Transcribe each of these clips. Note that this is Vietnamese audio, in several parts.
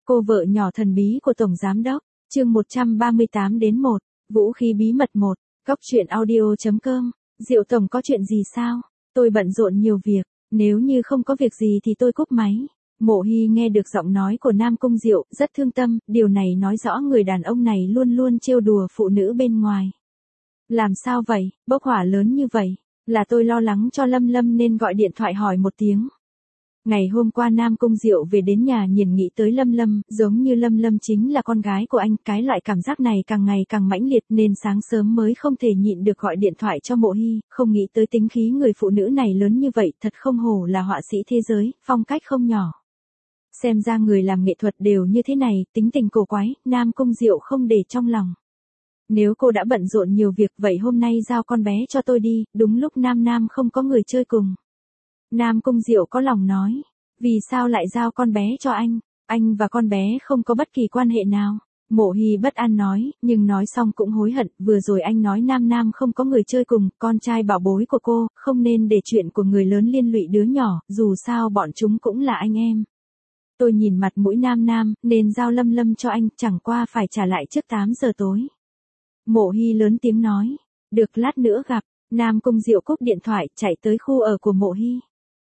Cô vợ nhỏ thần bí của Tổng Giám Đốc, chương 138-1, vũ khí bí mật 1, Cóc truyện audio.com, Diệu Tổng có chuyện gì sao? Tôi bận rộn nhiều việc, nếu như không có việc gì thì tôi cúp máy. Mộ Hy nghe được giọng nói của Nam Cung Diệu, rất thương tâm, điều này nói rõ người đàn ông này luôn luôn trêu đùa phụ nữ bên ngoài. Làm sao vậy, bốc hỏa lớn như vậy, là tôi lo lắng cho Lâm Lâm nên gọi điện thoại hỏi một tiếng. Ngày hôm qua Nam Cung Diệu về đến nhà nhìn nghĩ tới Lâm Lâm, giống như Lâm Lâm chính là con gái của anh, cái loại cảm giác này càng ngày càng mãnh liệt nên sáng sớm mới không thể nhịn được gọi điện thoại cho Mộ Hy, không nghĩ tới tính khí người phụ nữ này lớn như vậy, thật không hổ là họa sĩ thế giới, phong cách không nhỏ. Xem ra người làm nghệ thuật đều như thế này, tính tình cổ quái, Nam Cung Diệu không để trong lòng. Nếu cô đã bận rộn nhiều việc vậy hôm nay giao con bé cho tôi đi, đúng lúc Nam không có người chơi cùng. Nam Cung Diệu có lòng nói, vì sao lại giao con bé cho anh và con bé không có bất kỳ quan hệ nào. Mộ Hy bất an nói, nhưng nói xong cũng hối hận, vừa rồi anh nói Nam không có người chơi cùng, con trai bảo bối của cô, không nên để chuyện của người lớn liên lụy đứa nhỏ, dù sao bọn chúng cũng là anh em. Tôi nhìn mặt mũi Nam nên giao Lâm Lâm cho anh, chẳng qua phải trả lại trước 8 giờ tối. Mộ Hy lớn tiếng nói, được lát nữa gặp. Nam Cung Diệu cúp điện thoại, chạy tới khu ở của Mộ Hy.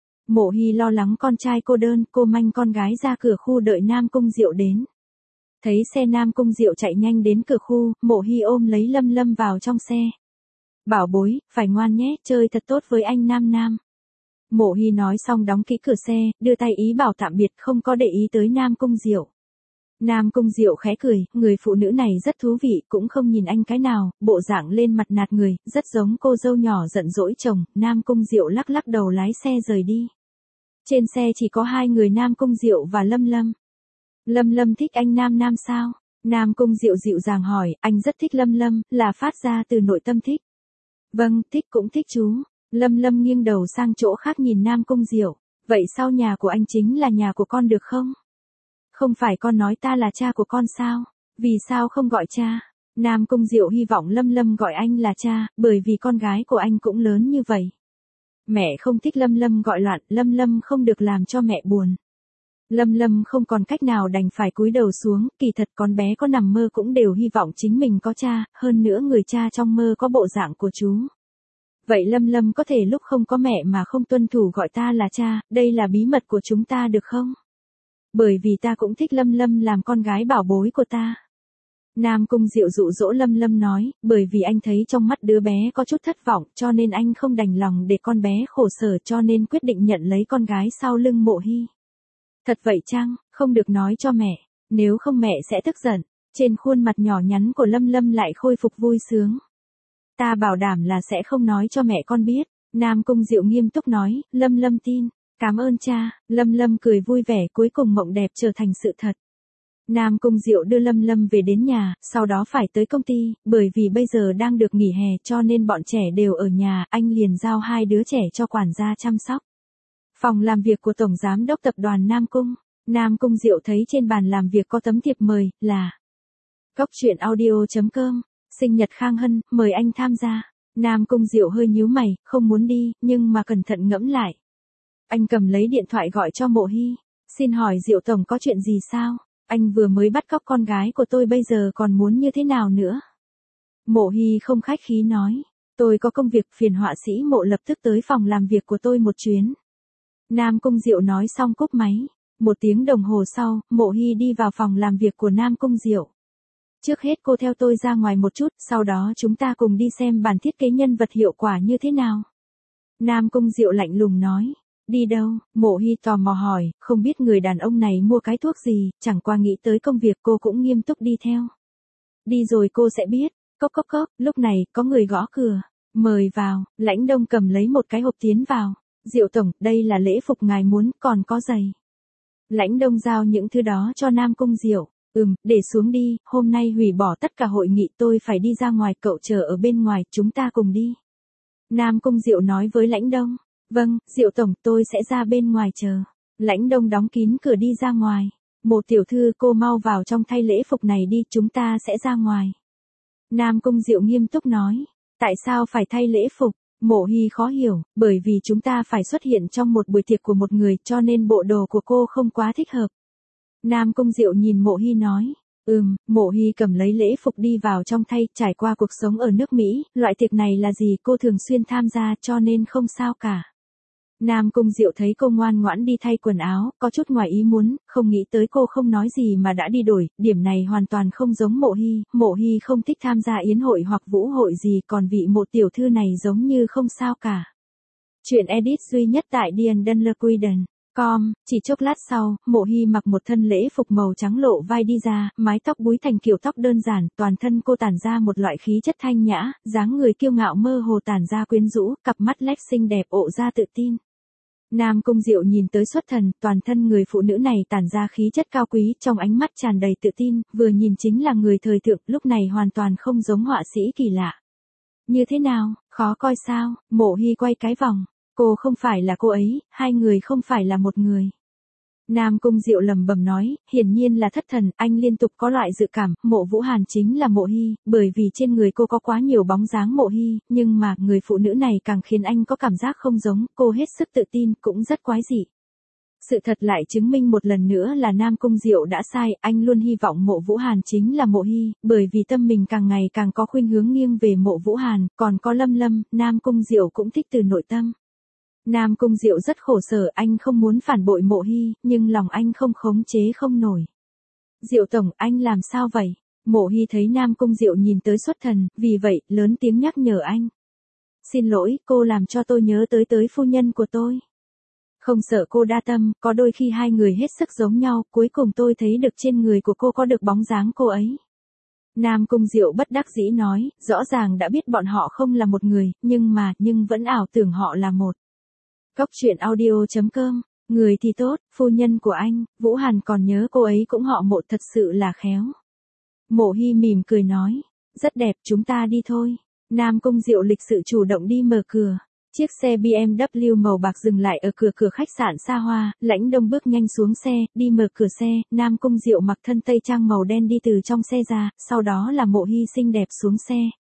Mộ Hy lo lắng con trai cô đơn, cô manh con gái ra cửa khu đợi Nam Cung Diệu đến. Thấy xe Nam Cung Diệu chạy nhanh đến cửa khu, Mộ Hy ôm lấy Lâm Lâm vào trong xe. Bảo bối, phải ngoan nhé, chơi thật tốt với anh Nam. Mộ Hy nói xong đóng kỹ cửa xe, đưa tay ý bảo tạm biệt, không có để ý tới Nam Cung Diệu. Nam Cung Diệu khẽ cười, người phụ nữ này rất thú vị, cũng không nhìn anh cái nào, bộ dạng lên mặt nạt người, rất giống cô dâu nhỏ giận dỗi chồng. Nam Cung Diệu lắc đầu lái xe rời đi. Trên xe chỉ có hai người Nam Cung Diệu và Lâm Lâm. Lâm Lâm thích anh Nam sao? Nam Cung Diệu dịu dàng hỏi, anh rất thích Lâm Lâm, là phát ra từ nội tâm thích. Vâng, thích cũng thích chú. Lâm Lâm nghiêng đầu sang chỗ khác nhìn Nam Cung Diệu, vậy sao nhà của anh chính là nhà của con được không? Không phải con nói ta là cha của con sao? Vì sao không gọi cha? Nam Cung Diệu hy vọng Lâm Lâm gọi anh là cha, bởi vì con gái của anh cũng lớn như vậy. Mẹ không thích Lâm Lâm gọi loạn, Lâm Lâm không được làm cho mẹ buồn. Lâm Lâm không còn cách nào đành phải cúi đầu xuống, kỳ thật con bé có nằm mơ cũng đều hy vọng chính mình có cha, hơn nữa người cha trong mơ có bộ dạng của chú. Vậy Lâm Lâm có thể lúc không có mẹ mà không tuân thủ gọi ta là cha, đây là bí mật của chúng ta được không? Bởi vì ta cũng thích Lâm Lâm làm con gái bảo bối của ta. Nam Cung Diệu dụ dỗ Lâm Lâm nói, bởi vì anh thấy trong mắt đứa bé có chút thất vọng, cho nên anh không đành lòng để con bé khổ sở, cho nên quyết định nhận lấy con gái sau lưng Mộ Hy. Thật vậy chăng, không được nói cho mẹ, nếu không mẹ sẽ tức giận. Trên khuôn mặt nhỏ nhắn của Lâm Lâm lại khôi phục vui sướng. Ta bảo đảm là sẽ không nói cho mẹ con biết. Nam Cung Diệu nghiêm túc nói, Lâm Lâm tin. Cảm ơn cha. Lâm Lâm cười vui vẻ, cuối cùng mộng đẹp trở thành sự thật. Nam Cung Diệu đưa Lâm Lâm về đến nhà, sau đó phải tới công ty, bởi vì bây giờ đang được nghỉ hè cho nên bọn trẻ đều ở nhà, anh liền giao hai đứa trẻ cho quản gia chăm sóc. Phòng làm việc của Tổng Giám Đốc Tập đoàn Nam Cung. Nam Cung Diệu thấy trên bàn làm việc có tấm thiệp mời, là Cóc truyện audio.com, sinh nhật Khang Hân, mời anh tham gia. Nam Cung Diệu hơi nhíu mày, không muốn đi, nhưng mà cẩn thận ngẫm lại. Anh cầm lấy điện thoại gọi cho Mộ Hy. Xin hỏi Diệu Tổng có chuyện gì sao? Anh vừa mới bắt cóc con gái của tôi, bây giờ còn muốn như thế nào nữa? Mộ Hy không khách khí nói. Tôi có công việc, phiền họa sĩ Mộ lập tức tới phòng làm việc của tôi một chuyến. Nam Cung Diệu nói xong cúp máy. 1 tiếng đồng hồ sau, Mộ Hy đi vào phòng làm việc của Nam Cung Diệu. Trước hết cô theo tôi ra ngoài một chút, sau đó chúng ta cùng đi xem bản thiết kế nhân vật hiệu quả như thế nào. Nam Cung Diệu lạnh lùng nói. Đi đâu? Mộ Hy tò mò hỏi, không biết người đàn ông này mua cái thuốc gì, chẳng qua nghĩ tới công việc cô cũng nghiêm túc đi theo. Đi rồi cô sẽ biết. Cốc, lúc này có người gõ cửa. Mời vào. Lãnh Đông cầm lấy một cái hộp tiến vào. Diệu Tổng, đây là lễ phục ngài muốn, còn có giày. Lãnh Đông giao những thứ đó cho Nam Cung Diệu. Để xuống đi, hôm nay hủy bỏ tất cả hội nghị, tôi phải đi ra ngoài, cậu chờ ở bên ngoài, chúng ta cùng đi. Nam Cung Diệu nói với Lãnh Đông. Vâng, Diệu Tổng, tôi sẽ ra bên ngoài chờ. Lãnh Đông đóng kín cửa đi ra ngoài. Một tiểu thư, cô mau vào trong thay lễ phục này đi, chúng ta sẽ ra ngoài. Nam Cung Diệu nghiêm túc nói. Tại sao phải thay lễ phục? Mộ Hy khó hiểu, bởi vì chúng ta phải xuất hiện trong một buổi tiệc của một người, cho nên bộ đồ của cô không quá thích hợp. Nam Cung Diệu nhìn Mộ Hy nói. Mộ Hy cầm lấy lễ phục đi vào trong thay, trải qua cuộc sống ở nước Mỹ, loại tiệc này là gì cô thường xuyên tham gia cho nên không sao cả. Nam Cung Diệu thấy cô ngoan ngoãn đi thay quần áo, có chút ngoài ý muốn, không nghĩ tới cô không nói gì mà đã đi đổi, điểm này hoàn toàn không giống Mộ Hy không thích tham gia yến hội hoặc vũ hội gì, còn vị Mộ tiểu thư này giống như không sao cả. Chuyện edit duy nhất tại diandunlequiden.com, chỉ chốc lát sau, Mộ Hy mặc một thân lễ phục màu trắng lộ vai đi ra, mái tóc búi thành kiểu tóc đơn giản, toàn thân cô tản ra một loại khí chất thanh nhã, dáng người kiêu ngạo mơ hồ tản ra quyến rũ, cặp mắt led xinh đẹp ộ ra tự tin. Nam Cung Diệu nhìn tới xuất thần, toàn thân người phụ nữ này tản ra khí chất cao quý, trong ánh mắt tràn đầy tự tin, vừa nhìn chính là người thời thượng, lúc này hoàn toàn không giống họa sĩ kỳ lạ. Như thế nào, khó coi sao? Mộ Hy quay cái vòng. Cô không phải là cô ấy, hai người không phải là một người. Nam Cung Diệu lẩm bẩm nói, hiển nhiên là thất thần, anh liên tục có loại dự cảm, Mộ Vũ Hàn chính là Mộ Hy, bởi vì trên người cô có quá nhiều bóng dáng Mộ Hy, nhưng mà người phụ nữ này càng khiến anh có cảm giác không giống, cô hết sức tự tin, cũng rất quái dị. Sự thật lại chứng minh một lần nữa là Nam Cung Diệu đã sai, anh luôn hy vọng Mộ Vũ Hàn chính là Mộ Hy, bởi vì tâm mình càng ngày càng có khuynh hướng nghiêng về Mộ Vũ Hàn, còn có Lâm Lâm, Nam Cung Diệu cũng thích từ nội tâm. Nam Cung Diệu rất khổ sở, anh không muốn phản bội Mộ Hy, nhưng lòng anh không khống chế không nổi. Diệu tổng, anh làm sao vậy? Mộ Hy thấy Nam Cung Diệu nhìn tới xuất thần, vì vậy, lớn tiếng nhắc nhở anh. Xin lỗi, cô làm cho tôi nhớ tới phu nhân của tôi. Không sợ cô đa tâm, có đôi khi hai người hết sức giống nhau, cuối cùng tôi thấy được trên người của cô có được bóng dáng cô ấy. Nam Cung Diệu bất đắc dĩ nói, rõ ràng đã biết bọn họ không là một người, nhưng vẫn ảo tưởng họ là một. Góc truyện audio.com, người thì tốt, phu nhân của anh, Vũ Hàn còn nhớ cô ấy cũng họ Mộ, thật sự là khéo. Mộ Hy mỉm cười nói, rất đẹp, chúng ta đi thôi. Nam Cung Diệu lịch sự chủ động đi mở cửa. Chiếc xe BMW màu bạc dừng lại ở cửa khách sạn xa hoa, Lãnh Đông bước nhanh xuống xe, đi mở cửa xe, Nam Cung Diệu mặc thân tây trang màu đen đi từ trong xe ra, sau đó là Mộ Hy xinh đẹp xuống xe.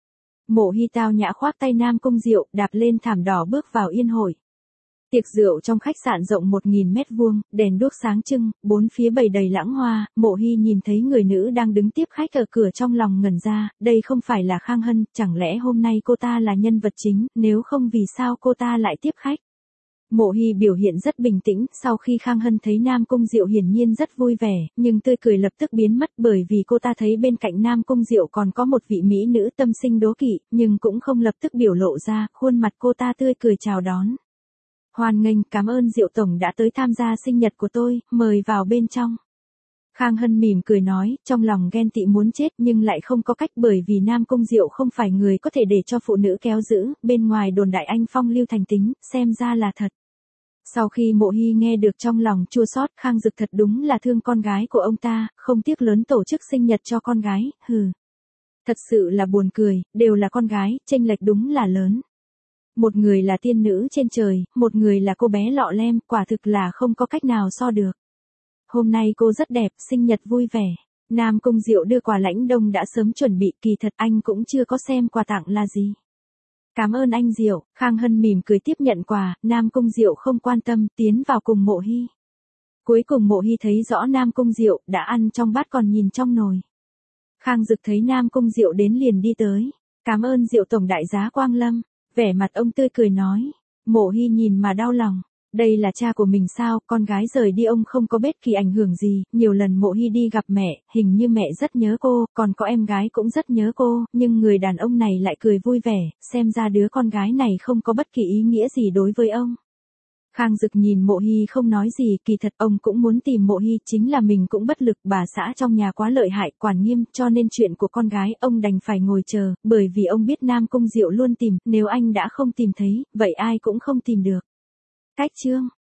Mộ Hy tao nhã khoác tay Nam Cung Diệu, đạp lên thảm đỏ bước vào yên hội. Tiệc rượu trong khách sạn rộng 1000 mét vuông, đèn đuốc sáng trưng, bốn phía bày đầy lãng hoa, Mộ Hy nhìn thấy người nữ đang đứng tiếp khách ở cửa trong lòng ngẩn ra, đây không phải là Khang Hân, chẳng lẽ hôm nay cô ta là nhân vật chính, nếu không vì sao cô ta lại tiếp khách. Mộ Hy biểu hiện rất bình tĩnh, sau khi Khang Hân thấy Nam Cung Diệu hiển nhiên rất vui vẻ, nhưng tươi cười lập tức biến mất bởi vì cô ta thấy bên cạnh Nam Cung Diệu còn có một vị mỹ nữ tâm sinh đố kỵ, nhưng cũng không lập tức biểu lộ ra, khuôn mặt cô ta tươi cười chào đón. Hoan nghênh, cảm ơn Diệu tổng đã tới tham gia sinh nhật của tôi, mời vào bên trong. Khang Hân mỉm cười nói, trong lòng ghen tị muốn chết nhưng lại không có cách bởi vì Nam Cung Diệu không phải người có thể để cho phụ nữ kéo giữ, bên ngoài đồn đại anh phong lưu thành tính, xem ra là thật. Sau khi Mộ Hy nghe được trong lòng chua xót, Khang Dực thật đúng là thương con gái của ông ta, không tiếc lớn tổ chức sinh nhật cho con gái, hừ. Thật sự là buồn cười, đều là con gái, chênh lệch đúng là lớn. Một người là tiên nữ trên trời, một người là cô bé lọ lem, quả thực là không có cách nào so được. Hôm nay cô rất đẹp, sinh nhật vui vẻ. Nam Cung Diệu đưa quà. Lãnh Đông đã sớm chuẩn bị, kỳ thật anh cũng chưa có xem quà tặng là gì. Cảm ơn anh Diệu, Khang Hân mỉm cười tiếp nhận quà, Nam Cung Diệu không quan tâm, tiến vào cùng Mộ Hy. Cuối cùng Mộ Hy thấy rõ Nam Cung Diệu, đã ăn trong bát còn nhìn trong nồi. Khang Dực thấy Nam Cung Diệu đến liền đi tới. Cảm ơn Diệu tổng đại giá quang lâm. Vẻ mặt ông tươi cười nói. Mộ Hy nhìn mà đau lòng. Đây là cha của mình sao, con gái rời đi ông không có bất kỳ ảnh hưởng gì, nhiều lần Mộ Hy đi gặp mẹ, hình như mẹ rất nhớ cô, còn có em gái cũng rất nhớ cô, nhưng người đàn ông này lại cười vui vẻ, xem ra đứa con gái này không có bất kỳ ý nghĩa gì đối với ông. Khang Dực nhìn Mộ Hy không nói gì, kỳ thật ông cũng muốn tìm Mộ Hy, chính là mình cũng bất lực, bà xã trong nhà quá lợi hại, quản nghiêm, cho nên chuyện của con gái ông đành phải ngồi chờ, bởi vì ông biết Nam Cung Diệu luôn tìm, nếu anh đã không tìm thấy, vậy ai cũng không tìm được. Cách chương